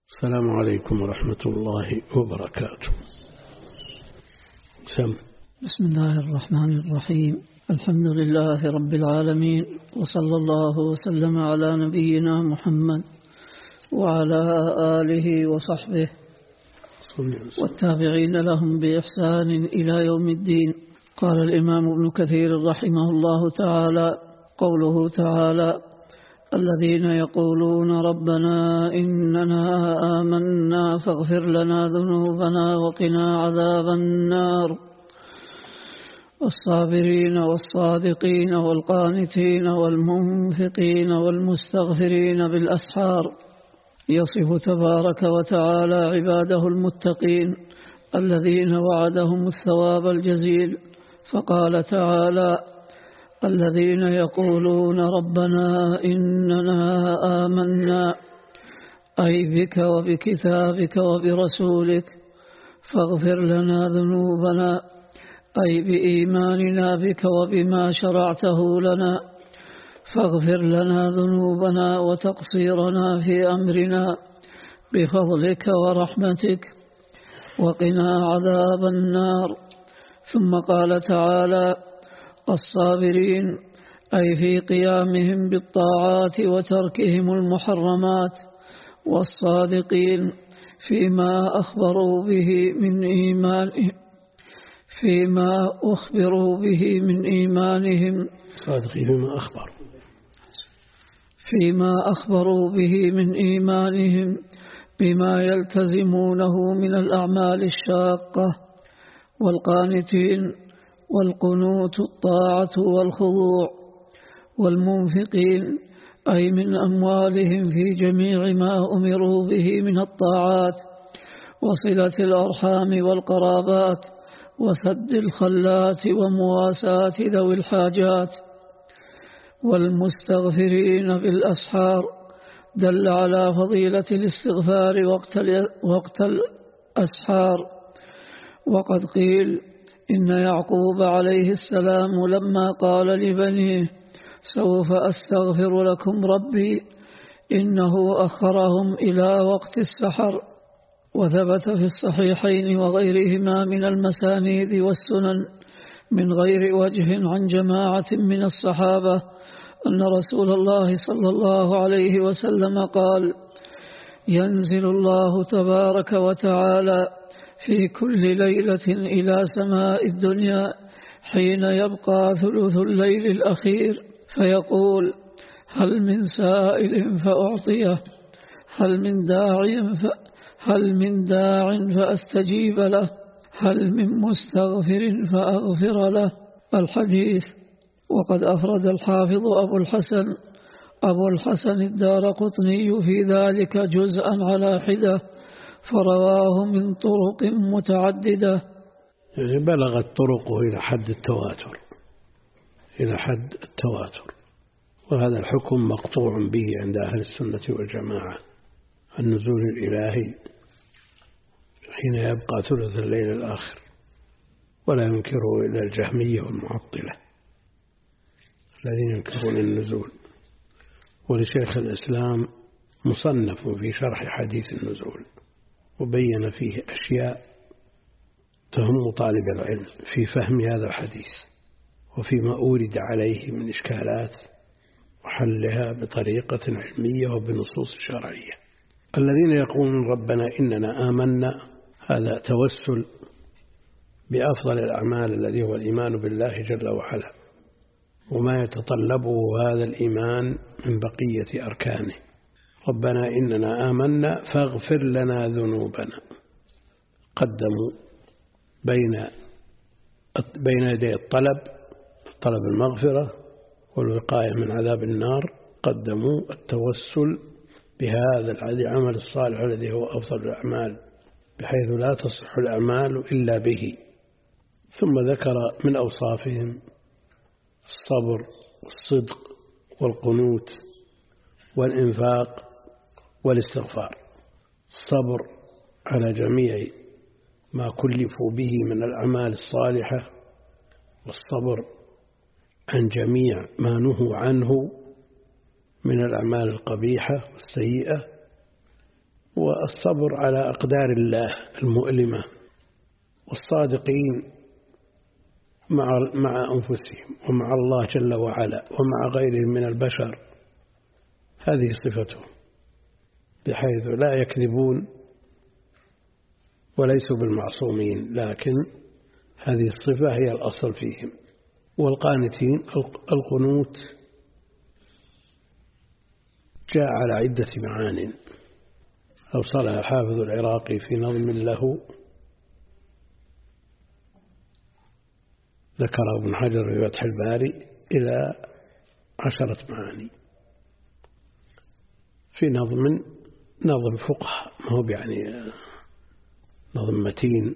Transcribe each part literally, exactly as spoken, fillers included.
السلام عليكم ورحمة الله وبركاته. سم. بسم الله الرحمن الرحيم. الحمد لله رب العالمين، وصلى الله وسلم على نبينا محمد وعلى آله وصحبه والتابعين لهم بإحسان إلى يوم الدين. قال الإمام ابن كثير رحمه الله تعالى: قوله تعالى: الذين يقولون ربنا إننا آمنا فاغفر لنا ذنوبنا وقنا عذاب النار. الصابرين والصادقين والقانتين والمنفقين والمستغفرين بالأسحار. يصف تبارك وتعالى عباده المتقين الذين وعدهم الثواب الجزيل، فقال تعالى: الذين يقولون ربنا إننا آمنا، أي بك وبكتابك وبرسولك، فاغفر لنا ذنوبنا، أي بإيماننا بك وبما شرعته لنا، فاغفر لنا ذنوبنا وتقصيرنا في أمرنا بفضلك ورحمتك، وقنا عذاب النار. ثم قال تعالى: الصابرين، أي في قيامهم بالطاعات وتركهم المحرمات، والصادقين فيما أخبروا به من إيمانهم فيما أخبروا به من إيمانهم صادقين فيما أخبروا فيما أخبروا به من إيمانهم بما يلتزمونه من الأعمال الشاقة. والقانتين، والقنوت الطاعة والخضوع. والمنفقين، أي من أموالهم في جميع ما أمروا به من الطاعات، وصلة الأرحام والقرابات، وسد الخلات، ومواساة ذوي الحاجات. والمستغفرين بالأسحار، دل على فضيلة الاستغفار وقت الأسحار. وقد قيل إن يعقوب عليه السلام لما قال لبنيه: سوف أستغفر لكم ربي، إنه أخرهم إلى وقت السحر. وثبت في الصحيحين وغيرهما من المسانيد والسنن من غير وجه عن جماعة من الصحابة أن رسول الله صلى الله عليه وسلم قال: ينزل الله تبارك وتعالى في كل ليلة إلى سماء الدنيا حين يبقى ثلث الليل الأخير، فيقول: هل من سائل فأعطيه، هل من داع ف... هل من داع فأستجيب له، هل من مستغفر فأغفر له. الحديث. وقد أفرد الحافظ أبو الحسن أبو الحسن الدارقطني في ذلك جزءا على حدة، فرواه من طرق متعددة. يعني بلغت طرقه إلى حد التواتر إلى حد التواتر وهذا الحكم مقطوع به عند أهل السنة والجماعة. النزول الإلهي حين يبقى ثلث الليل الآخر، ولا ينكره إلا الجهمية والمعطلة الذين ينكرون النزول. ولشيخ الإسلام مصنف في شرح حديث النزول، وبين فيه أشياء تهم طالب العلم في فهم هذا الحديث وفيما أورد عليه من إشكالات، وحلها بطريقة علمية وبنصوص شرعية. الذين يقولون ربنا إننا آمنا، هذا توسل بأفضل الأعمال الذي هو الإيمان بالله جل وعلا، وما يتطلبه هذا الإيمان من بقية أركانه. ربنا إننا آمنا فاغفر لنا ذنوبنا، قدموا بين بين يدي الطلب طلب المغفرة والوقاية من عذاب النار، قدموا التوسل بهذا العمل الصالح الذي هو أفضل الأعمال، بحيث لا تصح الأعمال إلا به. ثم ذكر من أوصافهم الصبر والصدق والقنوت والإنفاق والاستغفار. الصبر على جميع ما كلفوا به من الأعمال الصالحة، والصبر عن جميع ما نهوا عنه من الأعمال القبيحة والسيئة، والصبر على أقدار الله المؤلمة، والصادقين مع مع أنفسهم ومع الله جل وعلا ومع غيرهم من البشر، هذه صفتهم، بحيث لا يكذبون وليسوا بالمعصومين، لكن هذه الصفة هي الأصل فيهم. والقانتين القنوت جاء على عدة معان، أوصلها الحافظ العراقي في نظم له ذكر ابن حجر في فتح الباري إلى عشرة معاني، في نظم نظم فقه، ما هو يعني نظم متين،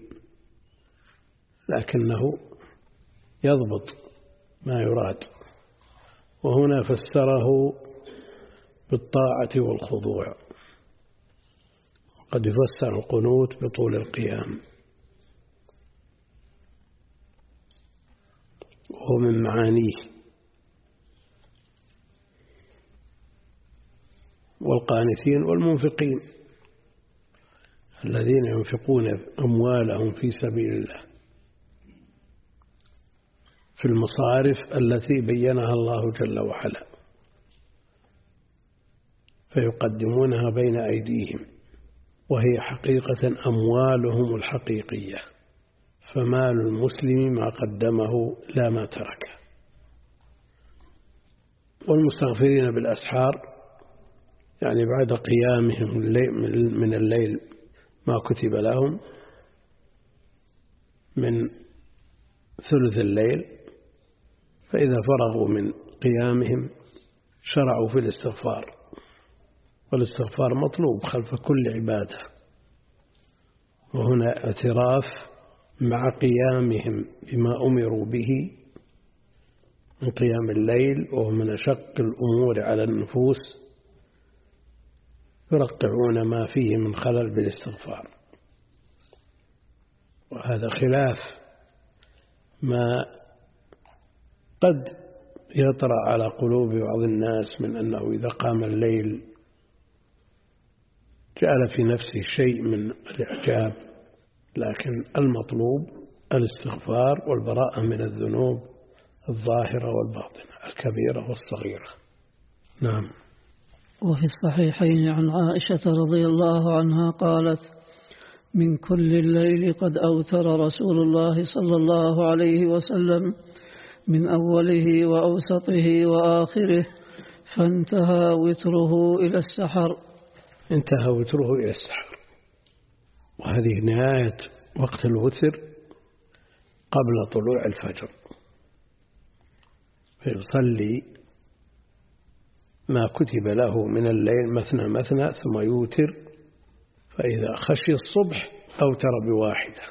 لكنه يضبط ما يراد. وهنا فسره بالطاعة والخضوع، قد يفسر القنوت بطول القيام، وهو من معانيه. والقانتين والمنفقين الذين ينفقون أموالهم في سبيل الله في المصارف التي بينها الله جل وعلا، فيقدمونها بين أيديهم، وهي حقيقة أموالهم الحقيقية، فمال المسلم ما قدمه لا ما تركه. والمستغفرين بالأسحار يعني بعد قيامهم من الليل ما كتب لهم من ثلث الليل، فإذا فرغوا من قيامهم شرعوا في الاستغفار، والاستغفار مطلوب خلف كل عبادة. وهنا اعتراف مع قيامهم بما أمروا به من قيام الليل، وهو من أشق الأمور على النفوس، يرقعون ما فيه من خلل بالاستغفار. وهذا خلاف ما قد يطرأ على قلوب بعض الناس من أنه إذا قام الليل جعل في نفسه شيء من الإعجاب، لكن المطلوب الاستغفار والبراءة من الذنوب الظاهرة والباطنة، الكبيرة والصغيرة. نعم. وفي الصحيحين عن عائشة رضي الله عنها قالت: من كل الليل قد أوتر رسول الله صلى الله عليه وسلم من أوله وأوسطه وآخره، فانتهى وتره إلى السحر. انتهى وتره إلى السحر، وهذه نهاية وقت الوتر قبل طلوع الفجر، فيصلي ما كتب له من الليل مثنى مثنى ثم يوتر، فإذا خشي الصبح أوتر بواحدة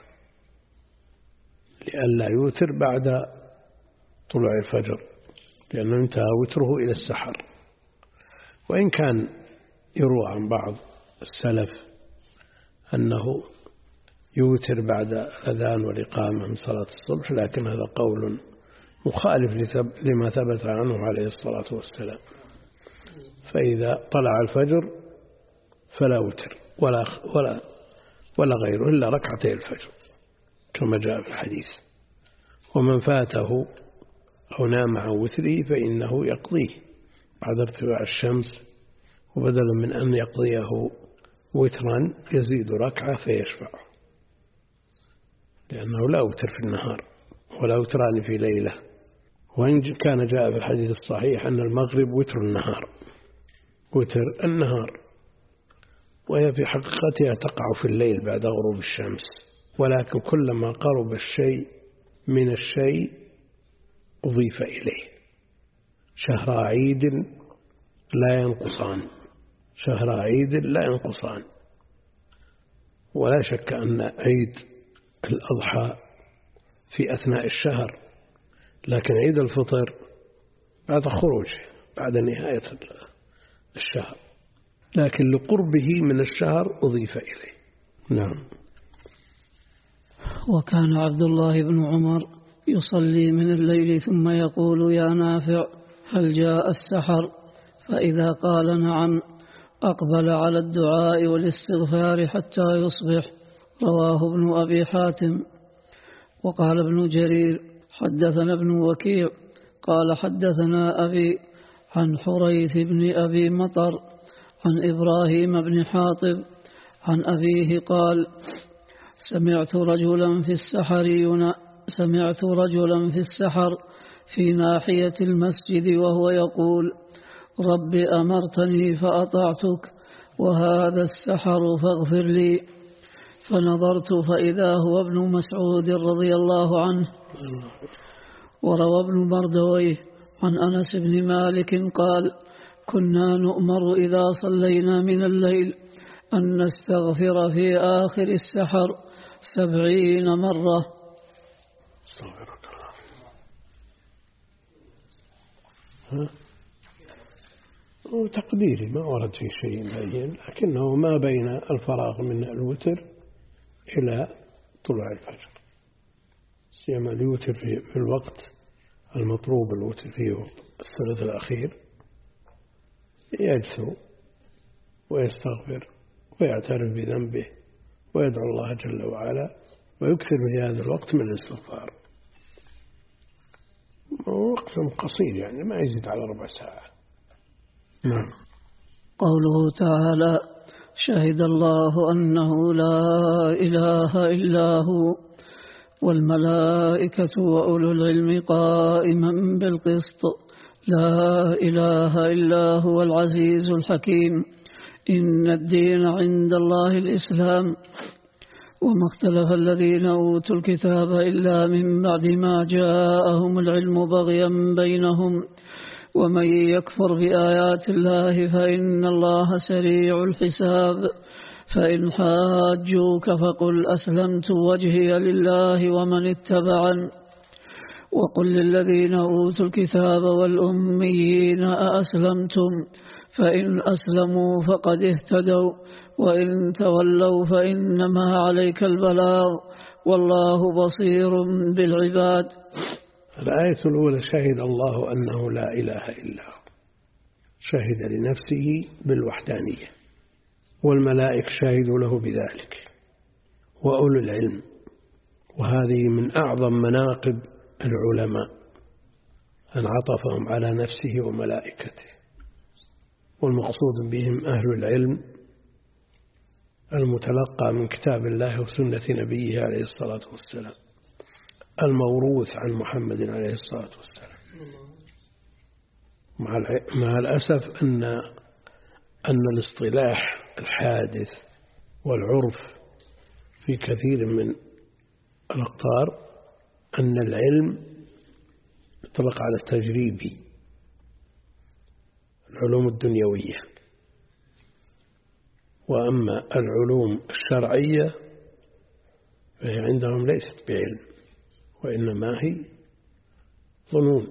لئلا يوتر بعد طلوع الفجر، لأنه انتهى وتره إلى السحر. وإن كان يروى عن بعض السلف أنه يوتر بعد الأذان والإقامة من صلاة الصبح، لكن هذا قول مخالف لما ثبت عنه عليه الصلاة والسلام. فإذا طلع الفجر فلا وتر ولا ولا ولا غيره إلا ركعتي الفجر كما جاء في الحديث. ومن فاته أو نام عن وتره فإنه يقضيه بعد ارتفاع الشمس، وبدلا من أن يقضيه وترا يزيد ركعة فيشفعه، لأنه لا وتر في النهار ولا وتران في ليلة. وإن كان جاء في الحديث الصحيح أن المغرب وتر النهار وتر النهار، وهي في حقيقتها تقع في الليل بعد غروب الشمس، ولكن كلما قرب الشيء من الشيء أضيف إليه. شهر عيد لا ينقصان، شهر عيد لا ينقصان. ولا شك أن عيد الأضحى في أثناء الشهر، لكن عيد الفطر بعد خروجه بعد نهاية الشهر، لكن لقربه من الشهر أضيف إليه. نعم. وكان عبد الله بن عمر يصلي من الليل ثم يقول: يا نافع هل جاء السحر؟ فإذا قال نعم أقبل على الدعاء والاستغفار حتى يصبح. رواه ابن أبي حاتم. وقال ابن جرير حدثنا ابن وكيع قال حدثنا أبي عن حريث بن أبي مطر عن إبراهيم بن حاطب عن أبيه قال سمعت رجلا في السحر ينا سمعت رجلا في السحر في ناحية المسجد وهو يقول رب أمرتني فأطعتك وهذا السحر فاغفر لي. فنظرت فإذا هو ابن مسعود رضي الله عنه. وروى ابن مردويه عن أنس بن مالك قال كنا نؤمر إذا صلينا من الليل أن نستغفر في آخر السحر سبعين مرة. تقديري ما ورد في شيء معين، لكنه ما بين الفراغ من الوتر إلى طلوع الفجر، سيما الوتر في الوقت المطلوب الوتر فيه الثلث الأخير يجثو ويستغفر ويعترف بذنبه ويدعو الله جل وعلا ويكثر في هذا الوقت من الاستغفار. وقت قصير يعني ما يزيد على ربع ساعة. نعم. قوله تعالى شهد الله أنه لا إله إلا هو والملائكة وأولو العلم قائما بالقسط لا إله إلا هو العزيز الحكيم إن الدين عند الله الإسلام وما اختلف الذين أوتوا الكتاب إلا من بعد ما جاءهم العلم بغيا بينهم ومن يكفر بآيات الله فإن الله سريع الحساب فإن حاجوك فقل أسلمت وجهي لله ومن اتبعن وقل للذين أوتوا الكتاب والأميين أأسلمتم فإن أسلموا فقد اهتدوا وإن تولوا فإنما عليك البلاغ والله بصير بالعباد. الآية الأولى شهد الله أنه لا إله إلا هو، شهد لنفسه بالوحدانية والملائكة شهدوا له بذلك وأولو العلم، وهذه من أعظم مناقب العلماء أن عطفهم على نفسه وملائكته، والمقصود بهم أهل العلم المتلقى من كتاب الله وسنة نبيه عليه الصلاة والسلام الموروث عن محمد عليه الصلاة والسلام. مع الأسف أن أن الاصطلاح الحادث والعرف في كثير من الأقطار أن العلم يطلق على التجريبي، العلوم الدنيوية، وأما العلوم الشرعية فهي عندهم ليست بعلم وإنما هي ظنون.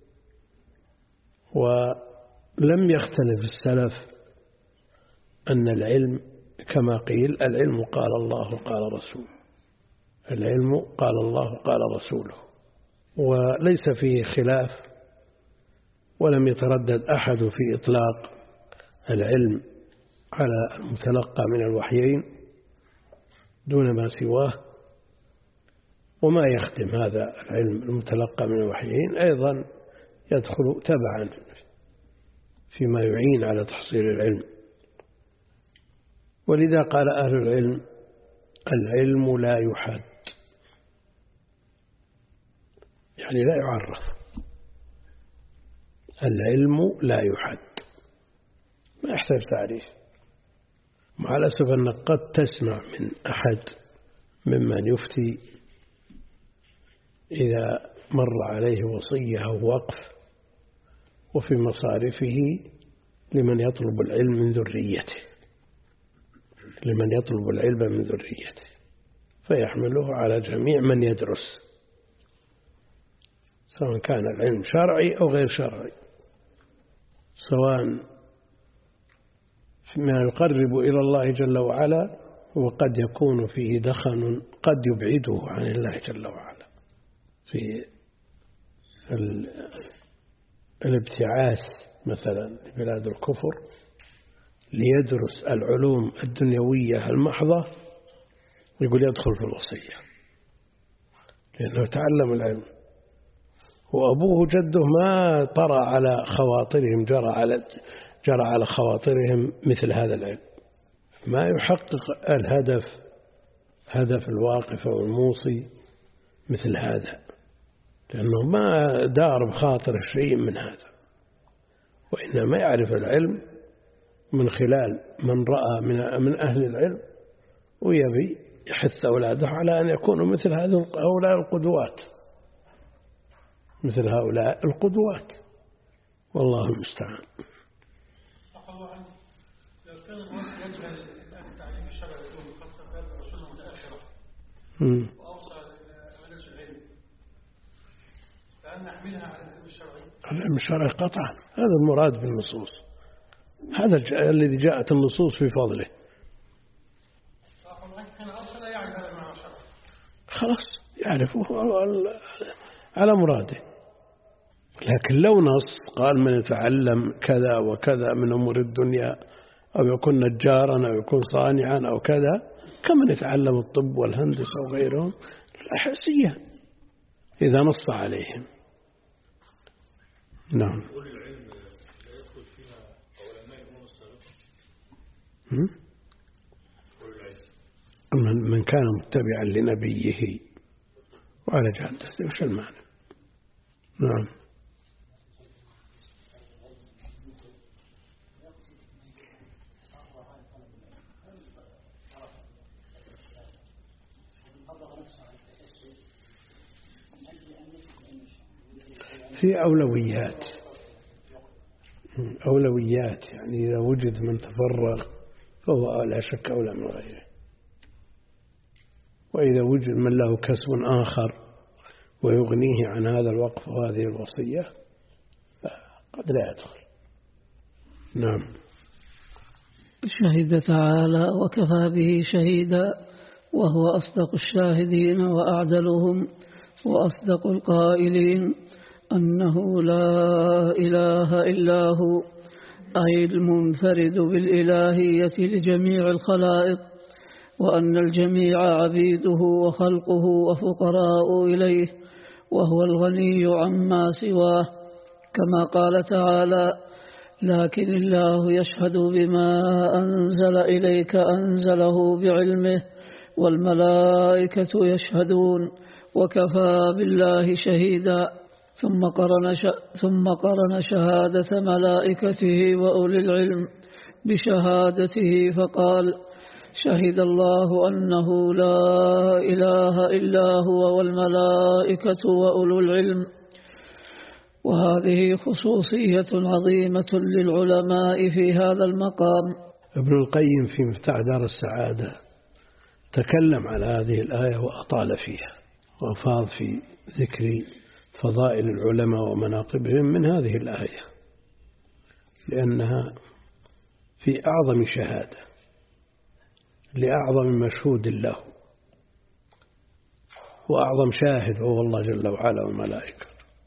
ولم يختلف السلف أن العلم كما قيل العلم قال الله قال رسوله، العلم قال الله قال رسوله، وليس فيه خلاف، ولم يتردد أحد في إطلاق العلم على المتلقى من الوحيين دون ما سواه. وما يخدم هذا العلم المتلقى من الوحيين أيضا يدخل تبعا فيما يعين على تحصيل العلم. ولذا قال أهل العلم العلم لا يحد، يعني لا يعرف، العلم لا يحد ما يحتاج تعريف. مع الأسف أنك قد تسمع من أحد ممن يفتي إذا مر عليه وصية أو وقف وفي مصارفه لمن يطلب العلم من ذريته لمن يطلب العلم من ذريته فيحمله على جميع من يدرس، سواء كان العلم شرعي أو غير شرعي، سواء فيما يقرب إلى الله جل وعلا وقد يكون فيه دخن قد يبعده عن الله جل وعلا في الابتعاث مثلا لبلاد الكفر، ليدرس العلوم الدنيوية المحضة يقول يدخل في الوصية، لأنه تعلم العلم، وأبوه جده ما طرأ على خواطرهم جرى على جرى على خواطرهم مثل هذا العلم، ما يحقق الهدف هدف الواقف والموصي مثل هذا، لأنه ما دار بخاطر شيء من هذا، وإنما يعرف العلم من خلال من رأى من من أهل العلم، ويبي يحث أولاده على أن يكونوا مثل هؤلاء القدوات مثل هؤلاء القدوات والله المستعان. لو كان الرجل يجهل التعليم الشرعي يكون خاصة في هذه الرسول المتأخرة وأوصى لمدرسة العلم، فأن نحملها على العلم الشرعي؟ العلم الشرعي قطعا، هذا المراد بالنصوص، هذا الذي جاءت النصوص في فضله. خلاص يعرفه على مراده، لكن لو نص قال من يتعلم كذا وكذا من أمور الدنيا أو يكون نجارا أو يكون صانعا أو كذا كمن يتعلم الطب والهندسة وغيرهم الأحسية إذا نص عليهم. نعم. من كان متبعا لنبيه وعلى جهته وش المعنى؟ نعم. في أولويات أولويات يعني إذا وجد من تفرغ فهو لا شك أولى من غيره، وإذا وجد من له كسب آخر ويغنيه عن هذا الوقف وهذه الوصية فقد لا يدخل. نعم. شهد تعالى وكفى به شهيدا وهو أصدق الشاهدين وأعدلهم وأصدق القائلين أنه لا إله إلا هو، أي المنفرد بالإلهية لجميع الخلائق، وأن الجميع عبيده وخلقه وفقراء إليه، وهو الغني عما سواه، كما قال تعالى: لكن الله يشهد بما أنزل إليك أنزله بعلمه والملائكة يشهدون وكفى بالله شهيدا. ثم قرن, ثم قرن شهادة ملائكته وأولي العلم بشهادته فقال: شهد الله أنه لا إله إلا هو والملائكة وأولو العلم. وهذه خصوصية عظيمة للعلماء في هذا المقام. ابن القيم في مفتاح دار السعادة تكلم على هذه الآية وأطال فيها وأفاض في ذكر فضائل العلماء ومناقبهم من هذه الآية، لأنها في أعظم شهادة لأعظم مشهود له، وأعظم شاهد هو الله جل وعلا والملائكة،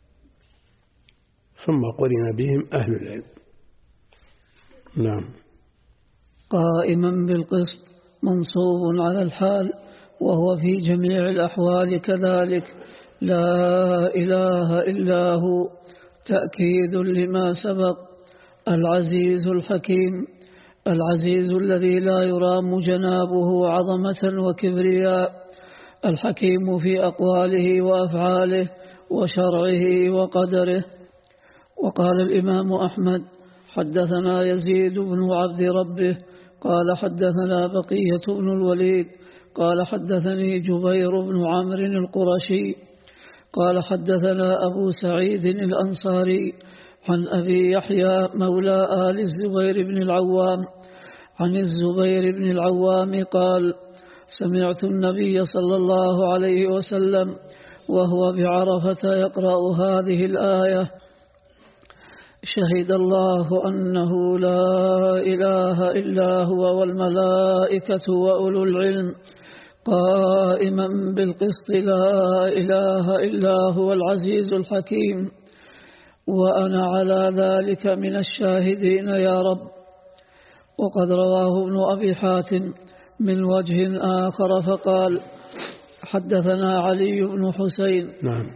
ثم قرن بهم أهل العلم. نعم. قائما بالقسط منصوب على الحال، وهو في جميع الأحوال كذلك. لا إله إلا هو تأكيد لما سبق. العزيز الحكيم، العزيز الذي لا يرام جنابه عظمة وكبرياء، الحكيم في أقواله وأفعاله وشرعه وقدره. وقال الإمام أحمد: حدثنا يزيد بن عبد ربه قال حدثنا بقية بن الوليد قال حدثني جبير بن عمرو القرشي قال حدثنا أبو سعيد الأنصاري عن أبي يحيى مولى آل الزبير بن العوام عن الزبير بن العوام قال: سمعت النبي صلى الله عليه وسلم وهو بعرفة يقرأ هذه الآية: شهد الله أنه لا إله إلا هو والملائكة وأولو العلم قائما بالقسط لا إله إلا هو العزيز الحكيم وأنا على ذلك من الشاهدين يا رب. وقد رواه ابن أبي حاتم من وجه آخر فقال حدثنا علي بن حسين. نعم.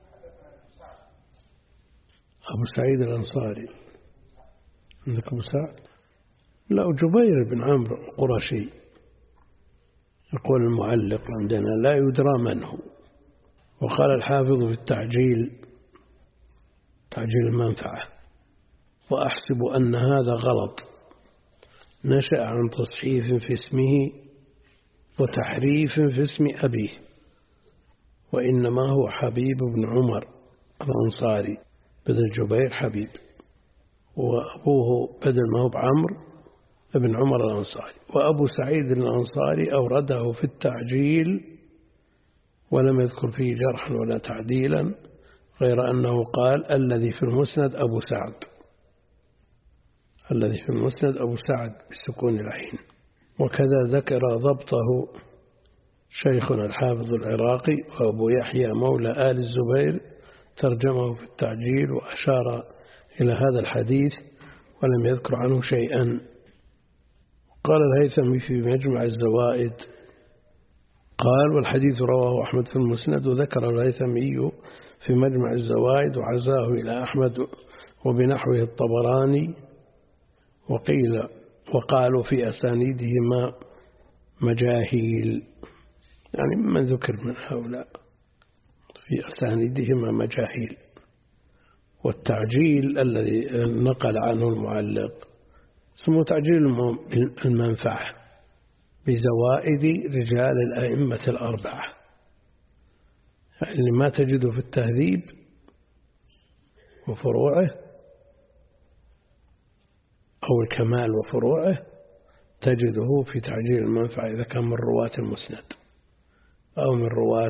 أبو سعيد الأنصاري عندك أبو سعد؟ لا، جبير بن عمرو القرشي. يقول المعلق عندنا لا يدرى من هو. وقال الحافظ في التعجيل تعجيل المنفعة وأحسب أن هذا غلط نشأ عن تصحيف في اسمه وتحريف في اسم أبيه، وإنما هو حبيب بن عمر الأنصاري بدل جبير حبيب، وأبوه بدل ما هو بعمر ابن عمر الأنصاري. وأبو سعيد الأنصاري أورده في التعجيل ولم يذكر فيه جرحا ولا تعديلا، غير أنه قال الذي في المسند أبو سعد، الذي في المسند أبو سعد بسكون العين. وكذا ذكر ضبطه شيخنا الحافظ العراقي وأبو يحيى مولى آل الزبير ترجمه في التعجيل وأشار إلى هذا الحديث ولم يذكر عنه شيئا. قال الهيثمي في مجمع الزوائد قال والحديث رواه أحمد في المسند، وذكر الهيثمي في مجمع الزوائد وعزاه إلى أحمد وبنحوه الطبراني. وقيل وقالوا في أسانيدهما مجاهيل، يعني من ذكر من هؤلاء في أسانيدهما مجاهيل. والتعجيل الذي نقل عنه المعلق اسمه تعجيل المنفعة بزوائد رجال الأئمة الأربعة، اللي ما تجده في التهذيب وفروعه أو الكمال وفروعه تجده في تعجيل المنفعة إذا كان من رواة المسند أو من رواة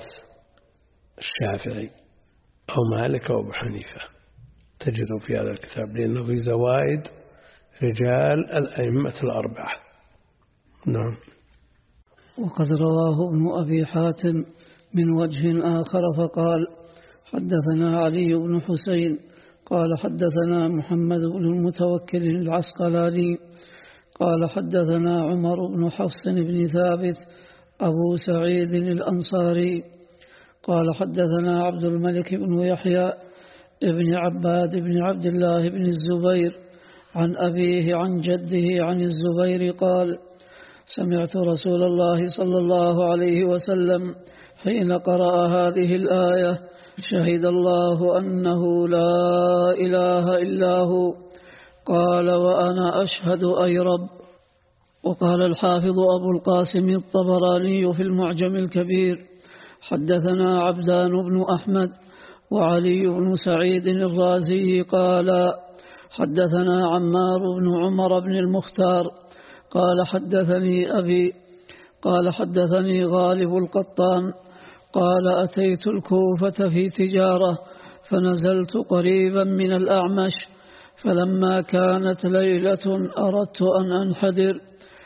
الشافعي أو مالك أو أبو حنيفة، تجده في هذا الكتاب لأنه في زوائد رجال الأئمة الأربعة. نعم. وقد رواه ابن أبي حاتم من وجه آخر فقال حدثنا علي بن حسين قال حدثنا محمد بن المتوكل العسقلاني قال حدثنا عمر بن حفص بن ثابت أبو سعيد الأنصاري قال حدثنا عبد الملك بن يحيى ابن عباد بن عبد الله بن الزبير عن أبيه عن جده عن الزبير قال سمعت رسول الله صلى الله عليه وسلم حين قرأ هذه الآية شهد الله أنه لا إله إلا هو قال وأنا أشهد أي رب. وقال الحافظ أبو القاسم الطبراني في المعجم الكبير حدثنا عبدان بن أحمد وعلي بن سعيد الرازي قال حدثنا عمار بن عمر بن المختار قال حدثني أبي قال حدثني غالب القطان قال أتيت الكوفة في تجارة فنزلت قريبا من الأعمش، فلما كانت ليلة أردت أن أنحدر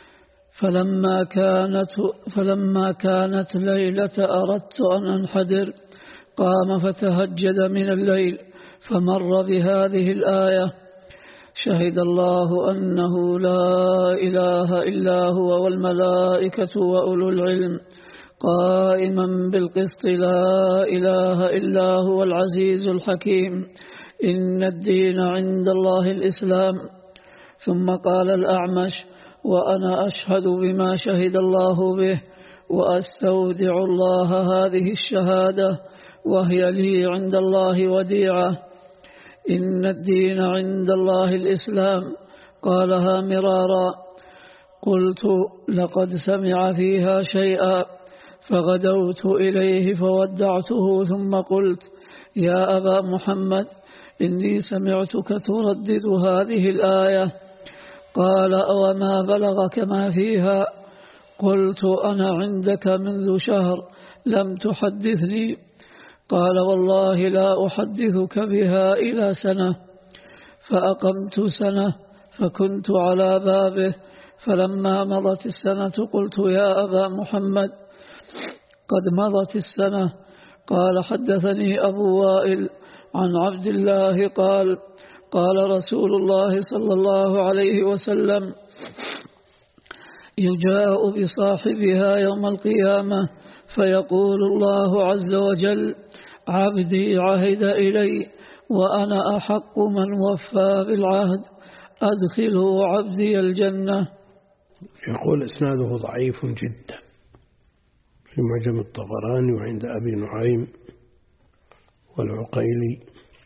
فلما كانت فلما كانت ليلة أردت أن أنحدر قام فتهجد من الليل فمر بهذه الآية شهد الله أنه لا إله إلا هو والملائكة وأولو العلم قائما بالقسط لا إله إلا هو العزيز الحكيم إن الدين عند الله الإسلام. ثم قال الأعمش وأنا أشهد بما شهد الله به وأستودع الله هذه الشهادة وهي لي عند الله وديعة إن الدين عند الله الإسلام قالها مرارا. قلت لقد سمع فيها شيئا فغدوت إليه فودعته ثم قلت يا أبا محمد إني سمعتك تردد هذه الآية. قال أوما بلغك ما فيها؟ قلت أنا عندك منذ شهر لم تحدثني. قال والله لا أحدثك بها إلى سنة. فأقمت سنة فكنت على بابه، فلما مضت السنة قلت يا أبا محمد قد مضت السنة. قال حدثني أبو وائل عن عبد الله قال قال رسول الله صلى الله عليه وسلم يجاء بصاحبها يوم القيامة فيقول الله عز وجل عبدي عهد إلي وأنا أحق من وفى بالعهد أدخله عبدي الجنة. يقول إسناده ضعيف جدا في معجم الطبراني وعند أبي نعيم والعقيلي،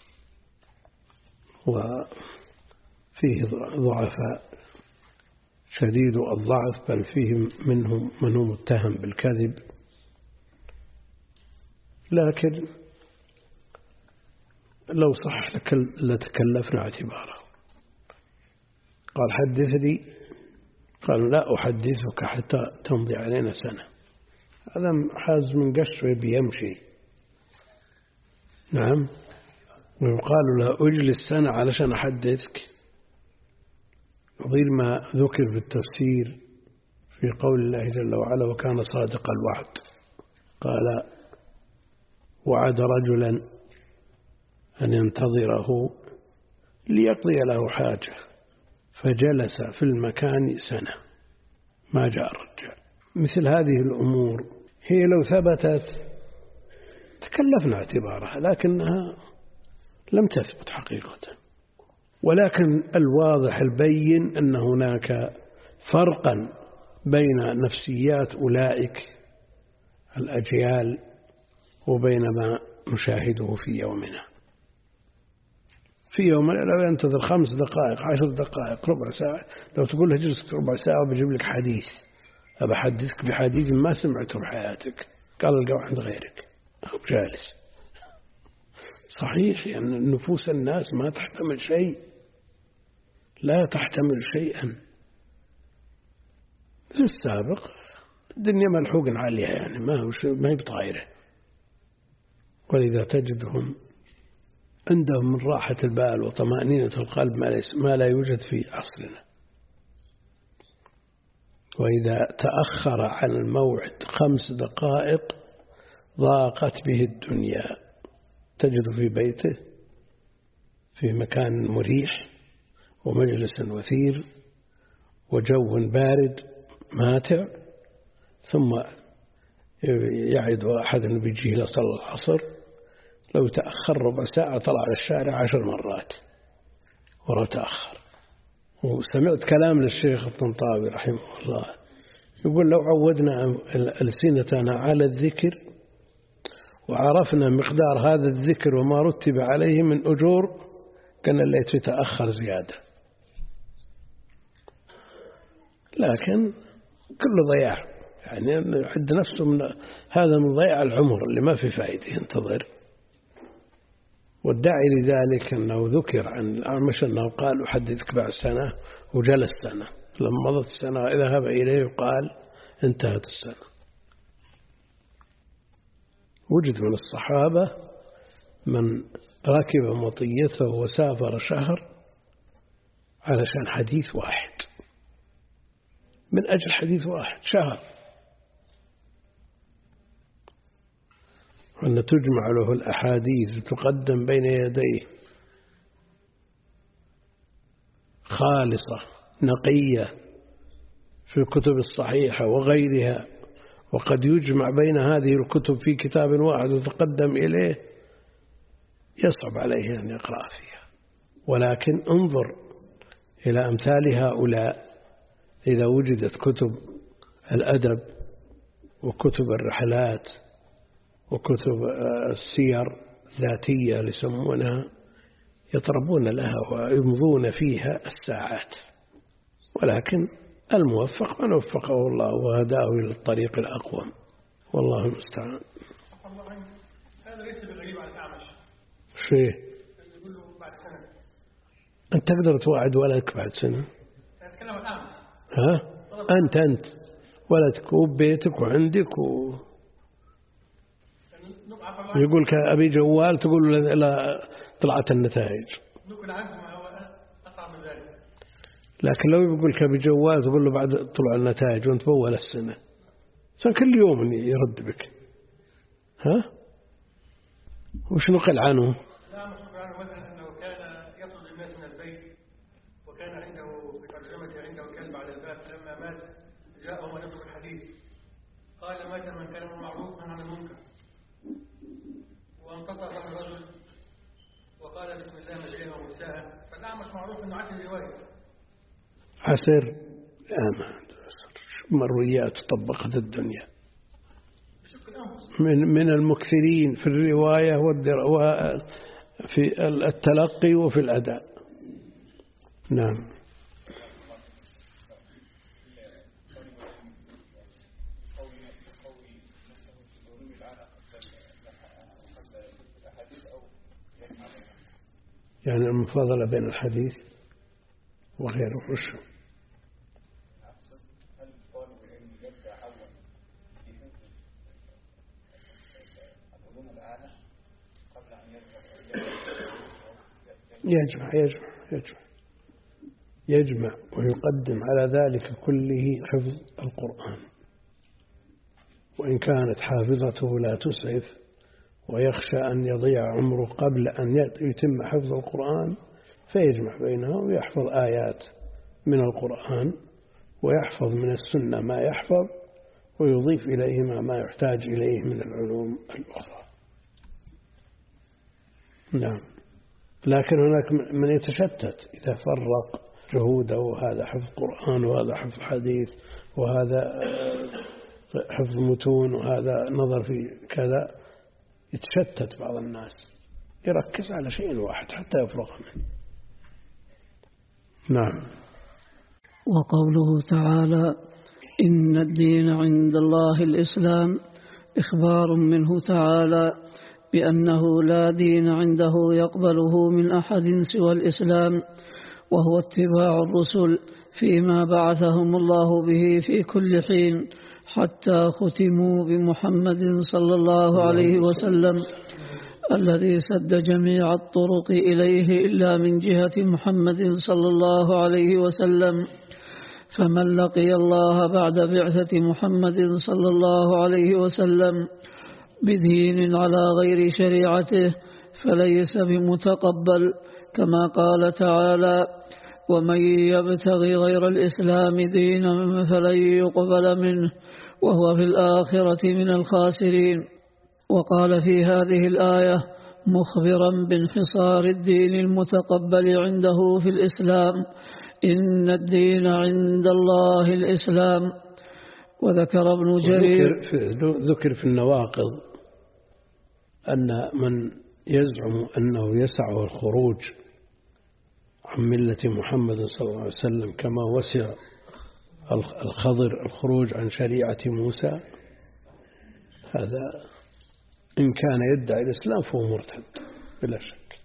وفيه ضعفاء شديد الضعف، بل فيه منهم من هو متهم بالكذب، لكن لو صح لتكلفنا اعتباره. قال حدثني، قال لا أحدثك حتى تمضي علينا سنة. هذا حاز من قش بيمشي. نعم، ويقال له أجلس سنة علشان أحدثك، نظير ما ذكر في التفسير في قول الله جل وعلا وكان صادق الوعد. قال وعد رجلا أن ينتظره ليقضي له حاجة فجلس في المكان سنة ما جاء الرجال. مثل هذه الأمور هي لو ثبتت تكلفنا اعتبارها، لكنها لم تثبت حقيقة. ولكن الواضح البين أن هناك فرقا بين نفسيات أولئك الأجيال وبين ما نشاهده في يومنا. في يومنا لو ينتظر خمس دقائق عشر دقائق ربع ساعة، لو تقول له جلس ربع ساعة وبجيب لك حديث، أبحدثك بحديث ما سمعته بحياتك، قال القوا عند غيرك أو جالس. صحيح يعني نفوس الناس ما تحتمل شيء، لا تحتمل شيئا. في السابق الدنيا ملحوق عليها، يعني ما هو ما هي بطايره، ولذا تجدهم عندهم من راحة البال وطمأنينة القلب ما لا يوجد في عصرنا. وإذا تأخر عن الموعد خمس دقائق ضاقت به الدنيا. تجد في بيته في مكان مريح ومجلس وثير وجو بارد ماتع، ثم يعد أحد أنه بيجيه لصلاة العصر، لو تأخر ربع ساعة طلع على الشارع عشر مرات ورا تأخر. وسمعت كلام للشيخ الطنطاوي رحمه الله يقول لو عودنا ألسنتنا على الذكر وعرفنا مقدار هذا الذكر وما رتب عليه من أجور كان اللي يتأخر زيادة. لكن كله ضياع، يعني عند نفسه من هذا من ضياع العمر اللي ما في فائدة ينتظر. والداعي لذلك أنه ذكر عن الأعمش أنه قال أحدثك بعد سنة، وجلس سنة، لما مضت السنة ذهب إليه وقال انتهت السنة. وجد من الصحابة من ركب مطيته وسافر شهر علشان حديث واحد، من أجل حديث واحد شهر، وأن تجمع له الأحاديث تقدم بين يديه خالصة نقية في الكتب الصحيحة وغيرها، وقد يجمع بين هذه الكتب في كتاب واحد وتقدم إليه، يصعب عليه أن يقرأ فيها. ولكن انظر إلى أمثال هؤلاء، إذا وجدت كتب الأدب وكتب الرحلات وكتب السير الذاتية اللي يسمونها، يطربون لها ويمضون فيها الساعات. ولكن الموفق من وفقه الله وهداه إلى الطريق الأقوم، والله المستعان. هذا ليس بالغريب عن الأعمش. شيء يقول له بعد سنة. أنت تقدر توعد ولدك بعد سنة؟ أتكلم عن الأعمش. ها؟ أنت أنت ولدك وبيتك وعندك و يقول لك أبي جوال، تقول لا طلعت النتائج. ممكن عنه هو أصعب من ذلك. لكن لو يقول لك أبي جوال تقول له بعد طلع النتائج وأنت بأول السنة، صار كل يوم يرد بك. ها؟ وش نقل عنه؟ لا نقل عنه مثلا أنه كان يطلب الناس من البيت، وكان عنده في ترجمته عنده كلب على مات جاءه من يطلب الحديث قال مات من كان معروف عن المنكر، وانتصر له الرجل وقال بسم الله مجريها ومرساها، فالأعمش معروف أنه عسر رواية. عسر مرويات طبقت الدنيا من من المكثرين في الرواية وفي التلقي وفي الأداء. نعم. يعني المفاضلة بين الحديث وغيره وش يجمع يجمع يجمع يجمع ويقدم على ذلك كله حفظ القرآن، وإن كانت حافظته لا تسعف ويخشى أن يضيع عمره قبل أن يتم حفظ القرآن فيجمع بينها ويحفظ آيات من القرآن ويحفظ من السنة ما يحفظ ويضيف إليهما ما يحتاج إليه من العلوم الأخرى. نعم. لكن هناك من يتشتت إذا فرق جهوده، هذا حفظ قرآن وهذا حفظ حديث وهذا حفظ متون وهذا نظر في كذا، يتشتت بعض الناس، يركز على شيء واحد حتى يفرغ منه. نعم. وقوله تعالى إن الدين عند الله الإسلام إخبار منه تعالى بأنه لا دين عنده يقبله من أحد سوى الإسلام، وهو اتباع الرسل فيما بعثهم الله به في كل حين حتى ختموا بمحمد صلى الله عليه وسلم الذي سد جميع الطرق إليه إلا من جهة محمد صلى الله عليه وسلم. فمن لقي الله بعد بعثة محمد صلى الله عليه وسلم بدين على غير شريعته فليس بمتقبل، كما قال تعالى ومن يبتغي غير الإسلام دينا فلن يقبل منه وهو في الآخرة من الخاسرين. وقال في هذه الآية مخبرا بانحصار الدين المتقبل عنده في الإسلام إن الدين عند الله الإسلام. وذكر ابن جرير ذكر في النواقض أن من يزعم أنه يسعه الخروج عن ملة محمد صلى الله عليه وسلم كما وسع الخضر الخروج عن شريعة موسى، هذا إن كان يدعي الإسلام فهو مرتد بلا شك،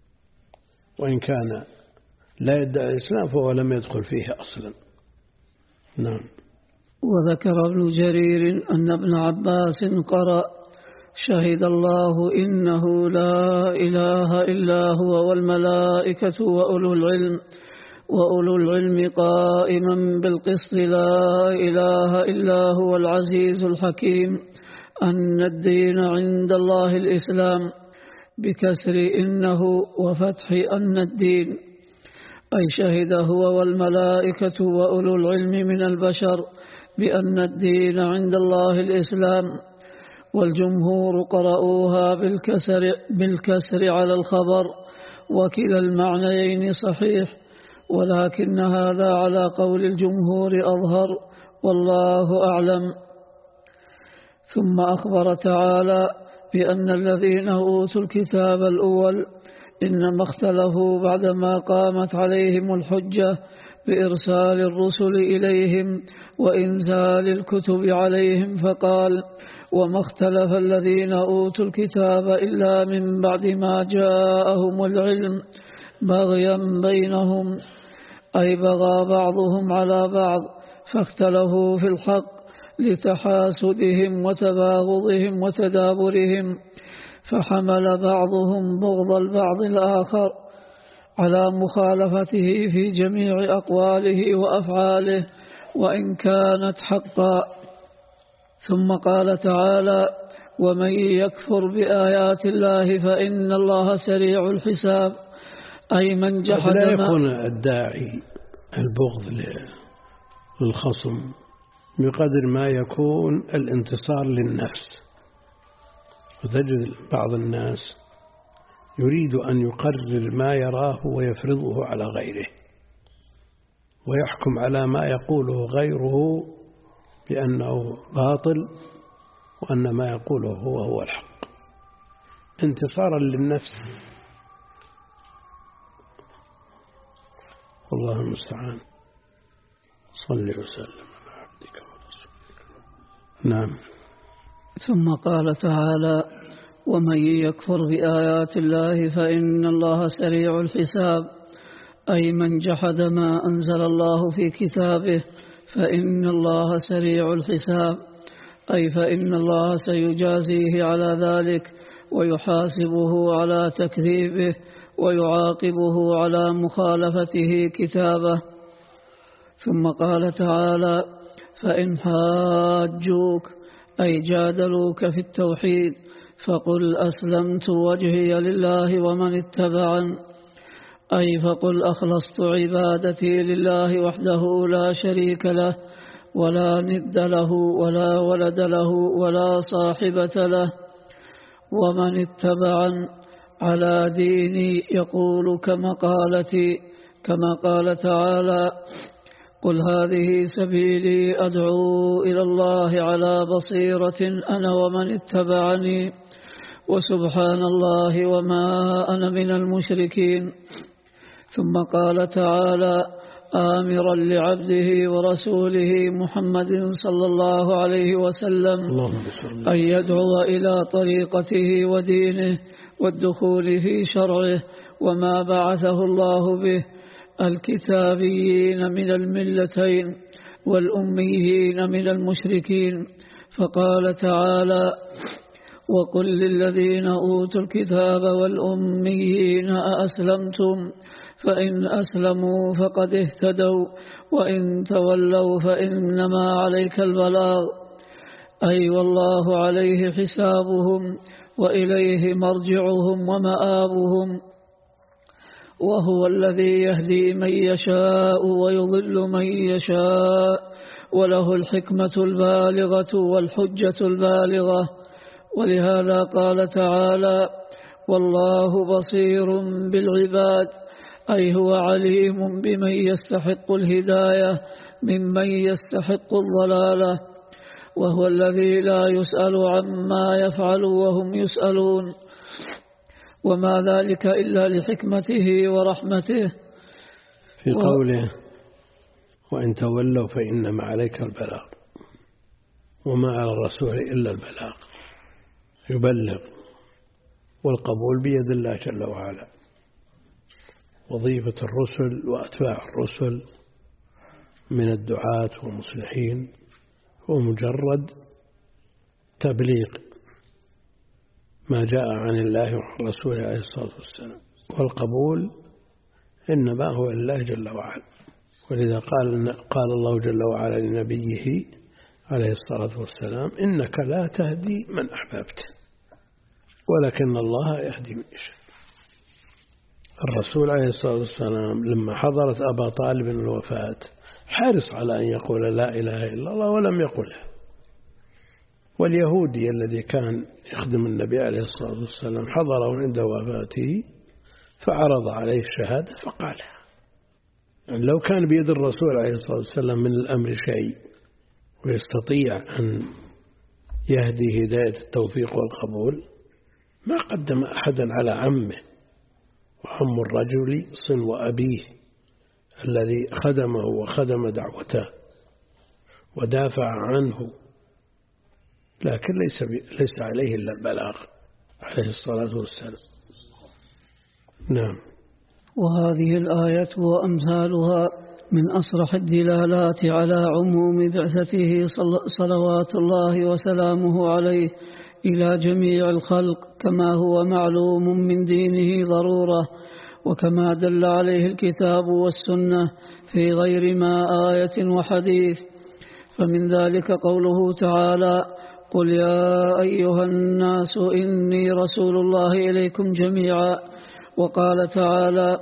وإن كان لا يدعي الإسلام فهو لم يدخل فيه أصلا. نعم. وذكر ابن جرير أن ابن عباس قرأ شهد الله إنه لا إله إلا هو والملائكة وأولو العلم وأولو العلم قائما بالقسط لا إله إلا هو العزيز الحكيم أن الدين عند الله الإسلام بكسر إنه وفتح أن الدين، أي شهد هو والملائكة وأولو العلم من البشر بأن الدين عند الله الإسلام. والجمهور قرأوها بالكسر, بالكسر على الخبر، وكلا المعنيين صحيح، ولكن هذا على قول الجمهور أظهر والله أعلم. ثم أخبر تعالى بأن الذين أوتوا الكتاب الأول إنما اختلفوا بعدما قامت عليهم الحجة بإرسال الرسل إليهم وإنزال الكتب عليهم، فقال وما اختلف الذين أوتوا الكتاب إلا من بعد ما جاءهم العلم بغيا بينهم، أي بغى بعضهم على بعض فاختلفوا في الحق لتحاسدهم وتباغضهم وتدابرهم، فحمل بعضهم بغض البعض الآخر على مخالفته في جميع أقواله وأفعاله وإن كانت حقا. ثم قال تعالى ومن يكفر بآيات الله فإن الله سريع الحساب، أي من جحد لا يكون الداعي البغض للخصم بقدر ما يكون الانتصار للنفس. وتجد بعض الناس يريد أن يقرر ما يراه ويفرضه على غيره، ويحكم على ما يقوله غيره بأنه باطل وأن ما يقوله هو هو الحق انتصارا للنفس. والله المستعان. صل وسلم على عبدك ورسولك. نعم. ثم قال تعالى: ومن يكفر بآيات الله فإن الله سريع الحساب، أي من جحد ما أنزل الله في كتابه فإن الله سريع الحساب، أي فإن الله سيجازيه على ذلك ويحاسبه على تكذيبه ويعاقبه على مخالفته كتابه. ثم قال تعالى: فإن حاجوك أي جادلوك في التوحيد فقل أسلمت وجهي لله ومن اتبعن، أي فقل أخلصت عبادتي لله وحده لا شريك له ولا ند له ولا ولد له ولا صاحبة له، ومن اتبعن على ديني يقول كما قالتي كما قال تعالى: قل هذه سبيلي أدعو إلى الله على بصيرة أنا ومن اتبعني وسبحان الله وما أنا من المشركين. ثم قال تعالى آمرا لعبده ورسوله محمد صلى الله عليه وسلم أن يدعو إلى طريقته ودينه والدخول في شرعه وما بعثه الله به، الكتابيين من الملتين والأميين من المشركين. فقال تعالى: وقل للذين أوتوا الكتاب والأميين أأسلمتم؟ فإن أسلموا فقد اهتدوا وإن تولوا فإنما عليك البلاغ، أي والله عليه حسابهم وإليه مرجعهم ومآبهم، وهو الذي يهدي من يشاء ويضل من يشاء وله الحكمة البالغة والحجة البالغة. ولهذا قال تعالى: والله بصير بالعباد، أي هو عليم بمن يستحق الهداية ممن يستحق الضلالة، وهو الذي لا يسأل عما يفعل وهم يسألون، وما ذلك إلا لحكمته ورحمته. في قوله: وإن تولوا فإنما عليك البلاغ وما على الرسول إلا البلاغ، يبلغ، والقبول بيد الله جل وعلا. وظيفة الرسل وأتباع الرسل من الدعاة والمصلحين هو مجرد تبليغ ما جاء عن الله وعن رسوله عليه الصلاة والسلام، والقبول إنما هو الله جل وعلا. ولذا قال قال الله جل وعلا لنبيه عليه الصلاة والسلام: إنك لا تهدي من أحببت ولكن الله يهدي من يشاء. الرسول عليه الصلاة والسلام لما حضرت أبا طالب الوفاة حرص على أن يقول لا إله إلا الله ولم يقلها. واليهودي الذي كان يخدم النبي عليه الصلاة والسلام حضره عند وفاته فعرض عليه الشهادة فقالها. يعني لو كان بيد الرسول عليه الصلاة والسلام من الأمر شيء ويستطيع أن يهدي هداية التوفيق والقبول ما قدم أحدا على عمه، وعم الرجل صنو أبيه الذي خدمه وخدم دعوته ودافع عنه، لكن ليس, ليس عليه إلا البلاغ عليه الصلاة والسلام. نعم. وهذه الآية وأمثالها من أصرح الدلالات على عموم بعثته صلوات الله وسلامه عليه إلى جميع الخلق، كما هو معلوم من دينه ضرورة، وكما دل عليه الكتاب والسنة في غير ما آية وحديث. فمن ذلك قوله تعالى: قل يا أيها الناس إني رسول الله إليكم جميعا. وقال تعالى: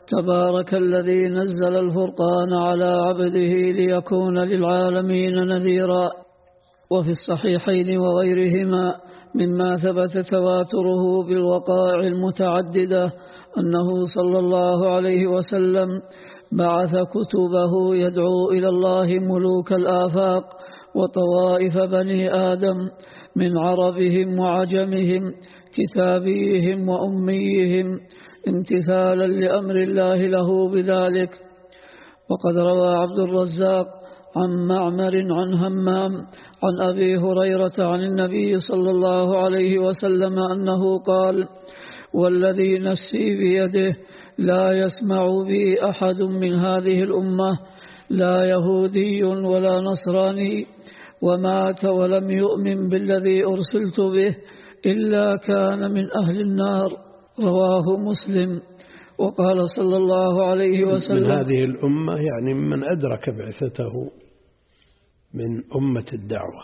تبارك الذي نزل الفرقان على عبده ليكون للعالمين نذيرا. وفي الصحيحين وغيرهما مما ثبت تواتره بالوقائع المتعددة أنه صلى الله عليه وسلم بعث كتبه يدعو إلى الله ملوك الآفاق وطوائف بني آدم من عربهم وعجمهم كتابيهم وأميهم امتثالا لأمر الله له بذلك. وقد روى عبد الرزاق عن معمر عن همام عن أبي هريرة عن النبي صلى الله عليه وسلم أنه قال: والذي نفسي بيده لا يسمع بي أحد من هذه الأمة لا يهودي ولا نصراني ومات ولم يؤمن بالذي أرسلت به إلا كان من أهل النار. رواه مسلم. وقال صلى الله عليه وسلم: من هذه الأمة يعني من أدرك بعثته من أمة الدعوة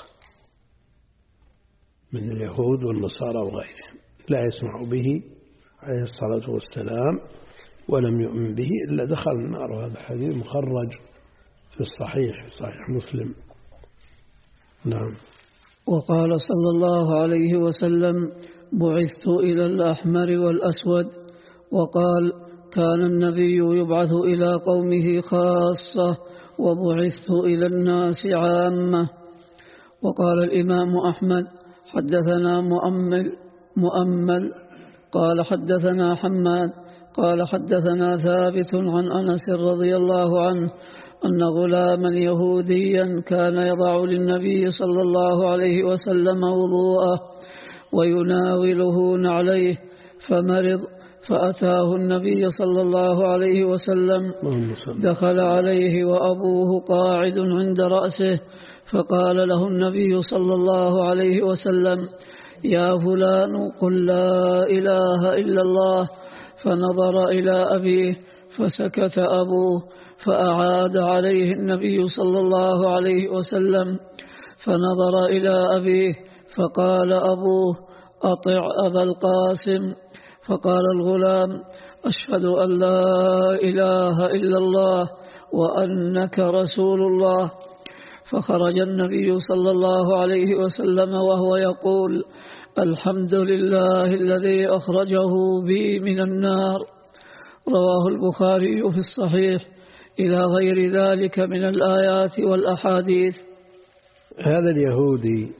من اليهود والنصارى وغيرهم، لا يسمع به عليه الصلاة والسلام ولم يؤمن به إلا دخل النار. وهذا حديث مخرج في الصحيح في صحيح مسلم. نعم. وقال صلى الله عليه وسلم: بعثت إلى الأحمر والأسود. وقال: كان النبي يبعث إلى قومه خاصة وبعثت إلى الناس عامة. وقال الإمام أحمد: حدثنا مؤمل مؤمل قال حدثنا حماد قال حدثنا ثابت عن أنس رضي الله عنه أن غلاما يهوديا كان يضع للنبي صلى الله عليه وسلم وضوءه ويناوله نعليه فمرض، فأتاه النبي صلى الله عليه وسلم، دخل عليه وأبوه قاعد عند رأسه، فقال له النبي صلى الله عليه وسلم: يا فلان قل لا إله إلا الله. فنظر إلى أبيه فسكت أبوه، فأعاد عليه النبي صلى الله عليه وسلم، فنظر إلى أبيه فقال أبوه: أطع أبا القاسم. فقال الغلام: أشهد أن لا إله إلا الله وأنك رسول الله. فخرج النبي صلى الله عليه وسلم وهو يقول: الحمد لله الذي أخرجه بي من النار. رواه البخاري في الصحيح إلى غير ذلك من الآيات والأحاديث. هذا اليهودي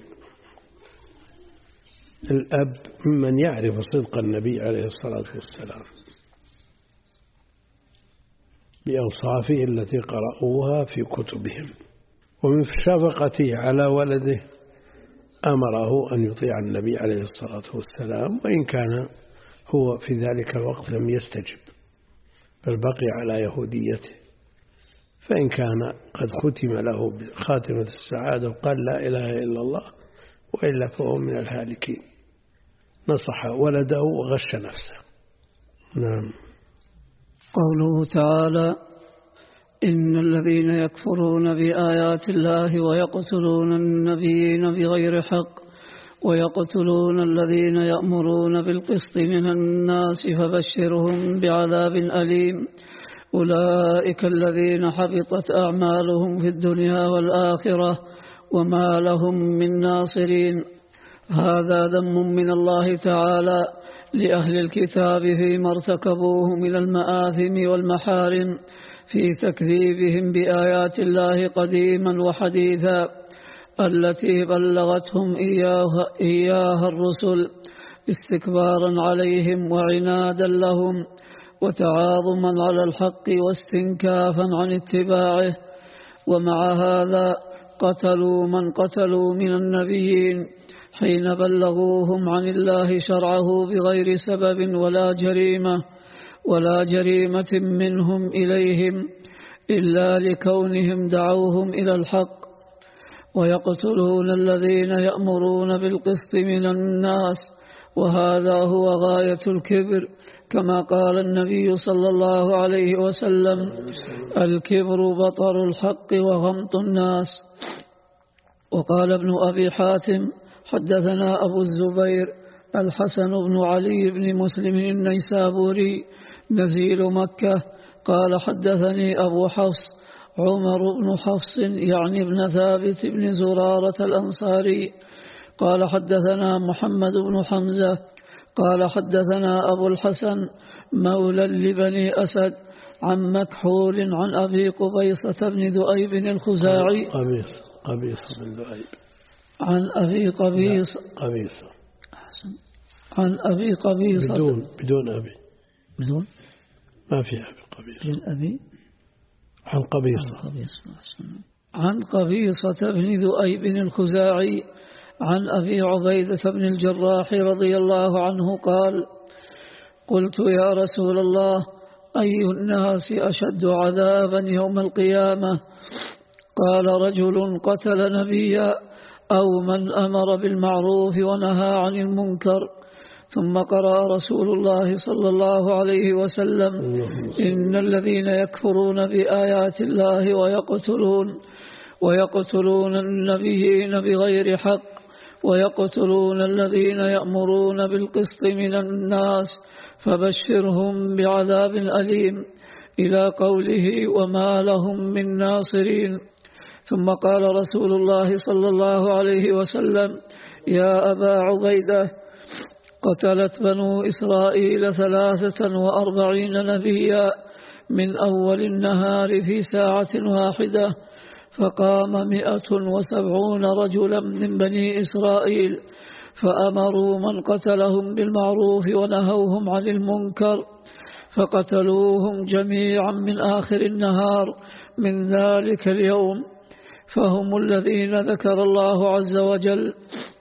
الأب ممن يعرف صدق النبي عليه الصلاة والسلام بأوصافه التي قرأوها في كتبهم، ومن شفقته على ولده أمره أن يطيع النبي عليه الصلاة والسلام، وإن كان هو في ذلك الوقت لم يستجب بل بقي على يهوديته، فإن كان قد ختم له بخاتمة السعادة وقال لا إله إلا الله وإلا فهو من الهالكين، نصح ولده وغش نفسه. نعم. قوله تعالى: إن الذين يكفرون بآيات الله ويقتلون النبيين بغير حق ويقتلون الذين يأمرون بالقسط من الناس فبشرهم بعذاب أليم. أولئك الذين حبطت أعمالهم في الدنيا والآخرة وما لهم من ناصرين. هذا ذم من الله تعالى لأهل الكتاب فيما ارتكبوه من المآثم والمحارم في تكذيبهم بآيات الله قديما وحديثا التي بلغتهم إياها, إياها الرسل استكبارا عليهم وعنادا لهم وتعاظما على الحق واستنكافا عن اتباعه. ومع هذا قتلوا من قتلوا من النبيين حين بلغوهم عن الله شرعه بغير سبب ولا جريمة ولا جريمة منهم إليهم إلا لكونهم دعوهم إلى الحق. ويقتلون الذين يأمرون بالقسط من الناس، وهذا هو غاية الكبر، كما قال النبي صلى الله عليه وسلم: الكبر بطر الحق وغمط الناس. وقال ابن أبي حاتم: حدثنا أبو الزبير الحسن بن علي بن مسلم النيسابوري نزيل مكة. قال حدثني أبو حفص عمر بن حفص يعني ابن ثابت بن زرارة الأنصاري قال حدثنا محمد بن حمزة قال حدثنا أبو الحسن مولى لبني أسد عن مكحول عن أبي قبيصة بن ذؤيب الخزاعي قبيصة قبيصة بن ذؤيب عن أبي قبيصة قبيصة عن أبي قبيصة بدون بدون أبي بدون ما في أبي قبيصة من أبي عن قبيصة عن قبيصة عن قبيصة بن ذؤيب الخزاعي عن أبي عبيدة بن الجراح رضي الله عنه قال قلت يا رسول الله أي الناس أشد عذابا يوم القيامة؟ قال رجل قتل نبيا أو من أمر بالمعروف ونهى عن المنكر. ثم قرأ رسول الله صلى الله عليه وسلم إن الذين يكفرون بآيات الله ويقتلون ويقتلون النبيين بغير حق ويقتلون الذين يأمرون بالقسط من الناس فبشرهم بعذاب أليم إلى قوله وما لهم من ناصرين. ثم قال رسول الله صلى الله عليه وسلم يا أبا عبيدة قتلت بنو إسرائيل ثلاثة وأربعين نبيا من أول النهار في ساعة واحدة فقام مئة وسبعون رجلا من بني إسرائيل فأمروا من قتلهم بالمعروف ونهوهم عن المنكر فقتلوهم جميعا من آخر النهار من ذلك اليوم فهم الذين ذكر الله عز وجل.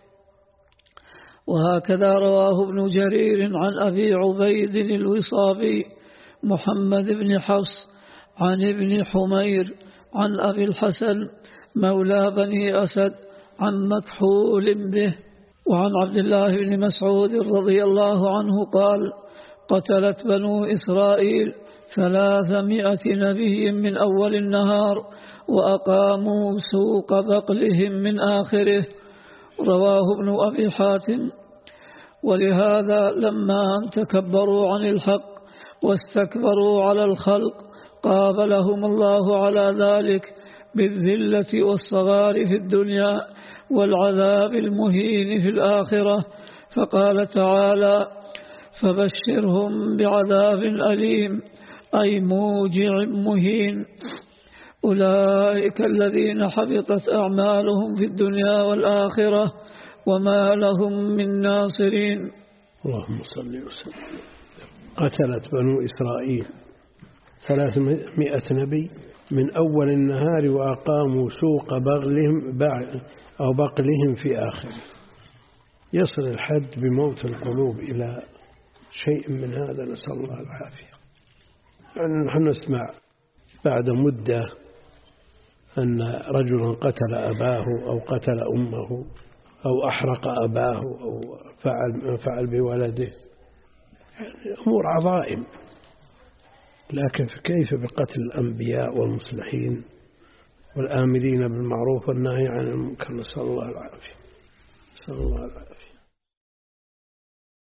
وهكذا رواه ابن جرير عن أبي عبيد الوصابي محمد بن حفص عن ابن حمير عن أبي الحسن مولى بني أسد عن مكحول به. وعن عبد الله بن مسعود رضي الله عنه قال قتلت بنو إسرائيل ثلاثمائة نبي من أول النهار وأقاموا سوق بقلهم من آخره. رواه ابن أبي حاتم. ولهذا لما تكبروا عن الحق واستكبروا على الخلق قابلهم الله على ذلك بالذلة والصغار في الدنيا والعذاب المهين في الآخرة. فقال تعالى فبشرهم بعذاب أليم أي موجع مهين. أولئك الذين حبطت أعمالهم في الدنيا والآخرة وما لهم من ناصرين. اللهم صل وسلم. قتلت بنو إسرائيل ثلاثمائة نبي من أول النهار وأقاموا سوق بغلهم أو بقلهم في آخره. يصل الحد بموت القلوب إلى شيء من هذا نسأل الله العافية. يعني نحن نسمع بعد مدة أن رجل قتل أباه أو قتل أمه أو أحرق أباه أو فعل, فعل بولده، يعني أمور عظائم. لكن كيف بقتل الأنبياء والمصلحين والآمرين بالمعروف والنهي عن المنكر؟ نسأل الله العافية. نسأل الله العافية.